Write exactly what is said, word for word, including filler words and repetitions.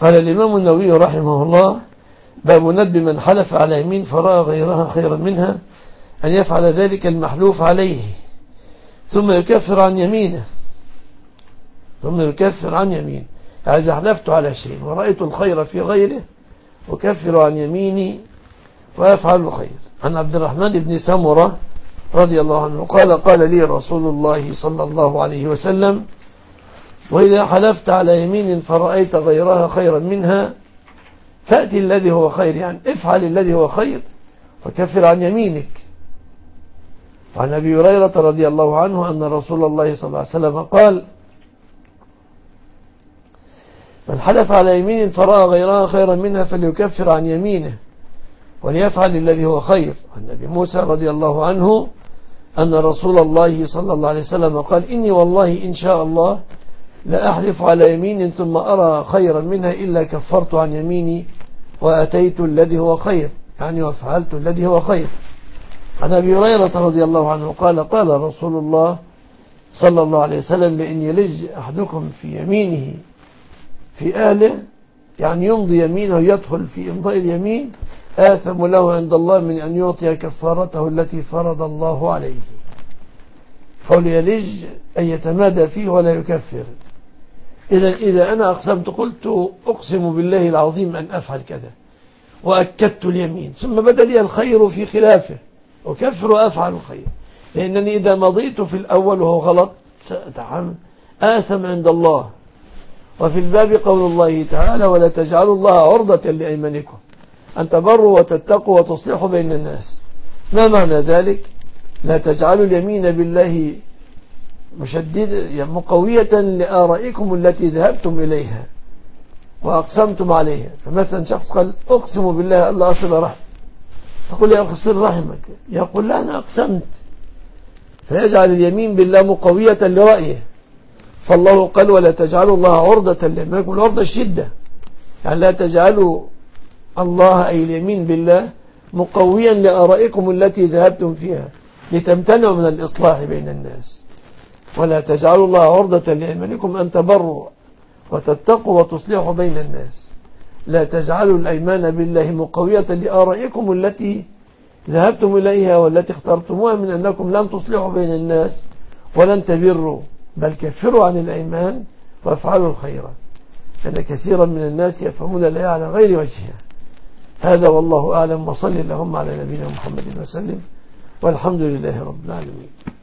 قال الإمام النووي رحمه الله: باب ندب من حلف على يمين فرأى غيرها خيرا منها أن يفعل ذلك المحلوف عليه ثم يكفر عن يمينه ثم يكفر عن يمينه. يعني إذا حلفت على شيء ورأيت الخير في غيره وكفر عن يميني ويفعل الخير. عن عبد الرحمن بن سمرة رضي الله عنه قال: قال لي رسول الله صلى الله عليه وسلم: وإذا حلفت على يمين فرأيت غيرها خيرا منها فأتي الذي هو خير، يعني افعل الذي هو خير وكفر عن يمينك. وعن أبي هريرة رضي الله عنه أن رسول الله صلى الله عليه وسلم قال: من حلف على يمين فرأى غيرها خيرا منها فليكفر عن يمينه وليفعل الذي هو خير. عن أبي موسى رضي الله عنه أن رسول الله صلى الله عليه وسلم قال: إني والله إن شاء الله لا أحلف على يمين ثم أرى خيرا منها إلا كفرت عن يميني وأتيت الذي هو خير، يعني وفعلت الذي هو خير. عن أبي هريرة رضي الله عنه قال: قال رسول الله صلى الله عليه وسلم: لئن يلج أحدكم في يمينه في أهله، يعني يمضي يمينه يدخل في إمضاء اليمين، آثم له عند الله من أن يعطي كفارته التي فرض الله عليه. قول يلج أن يتمادى فيه ولا يكفر. إذا إذا أنا أقسمت قلت أقسم بالله العظيم أن أفعل كذا وأكدت اليمين ثم بدأ لي الخير في خلافه أكفر وأفعل الخير، لأنني إذا مضيت في الأول وهو غلط سأتحمل آثم عند الله. وفي الباب قول الله تعالى: ولا تجعلوا الله عرضة لأيمانكم أن تبروا وتتقوا وتصلحوا بين الناس. ما معنى ذلك؟ لا تجعلوا اليمين بالله مشددة مقوية لآرائكم التي ذهبتم إليها وأقسمتم عليها. فمثلا شخص قال: أقسم بالله الله أصل رحم، تقول: يا أخي صل رحمك، يقول: لا أنا أقسمت، فيجعل اليمين بالله مقوية لرأيه. فالله قال: ولا تجعلوا الله عرضة لأيمانكم. العرضة الشدة، يعني لا تجعلوا الله أي اليمين بالله مقويا لآرائكم التي ذهبتم فيها لتمتنعوا من الإصلاح بين الناس. ولا تجعلوا الله عرضة لأيمانكم أن تبروا وتتقوا وتصلحوا بين الناس. لا تجعلوا الأيمان بالله مقوية لآرائكم التي ذهبتم إليها والتي اخترتموها من أنكم لن تصلحوا بين الناس ولن تبروا، بل كفروا عن الأيمان وافعلوا الخير. أن كثيرا من الناس يفهمون الآية على غير وجهها. هذا والله أعلم، وصل اللهم على نبينا محمد وسلم، والحمد لله رب العالمين.